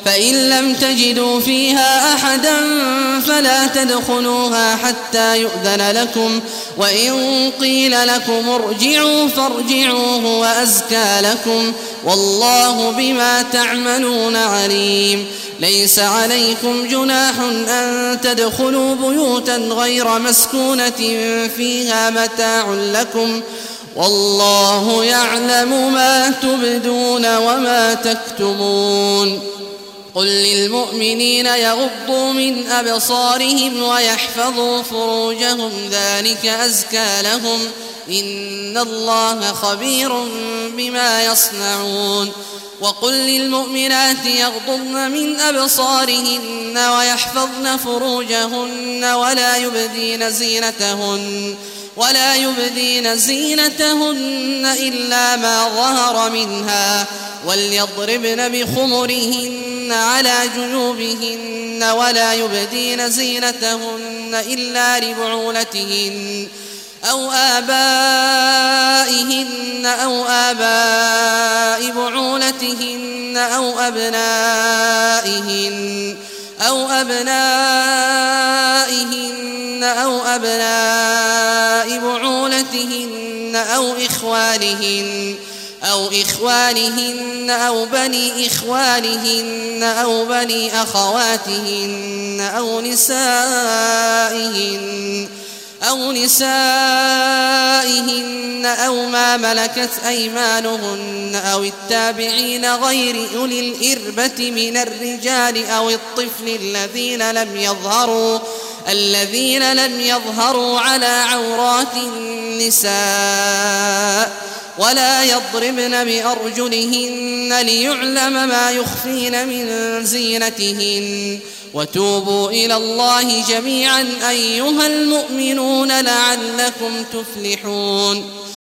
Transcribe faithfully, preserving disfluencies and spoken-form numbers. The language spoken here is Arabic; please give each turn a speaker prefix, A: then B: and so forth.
A: فإن لم تجدوا فيها أحدا فلا تدخلوها حتى يؤذن لكم، وإن قيل لكم ارجعوا فارجعوا هو أزكى لكم، والله بما تعملون عليم. ليس عليكم جناح أن تدخلوا بيوتا غير مسكونة فيها متاع لكم، والله يعلم ما تبدون وما تكتمون. قل للمؤمنين يغضوا من أبصارهم ويحفظوا فروجهم ذلك أزكى لهم، إن الله خبير بما يصنعون. وقل للمؤمنات يغضضن من أبصارهن ويحفظن فروجهن ولا يبدين زينتهن ولا يبدين زينتهن إلا ما ظهر منها، وليضربن بخمرهن على جنوبهن ولا يبدين زينتهن إلا لبعولتهن أو آبائهن أو آباء بعولتهن أو أبنائهن أو أبنائهن أو أبناء بعولتهن أو إخوانهن أو إخوانهن أو بني إخوانهن أو بني أخواتهن أو نسائهن أو نسائهن أو ما ملكت أيمانهن أو التابعين غير أولي الإربة من الرجال أو الطفل الذين لم يظهروا الذين لم يظهروا على عورات النساء، ولا يضربن بأرجلهن ليعلم ما يخفين من زينتهن. وتوبوا إلى الله جميعا أيها المؤمنون لعلكم تفلحون.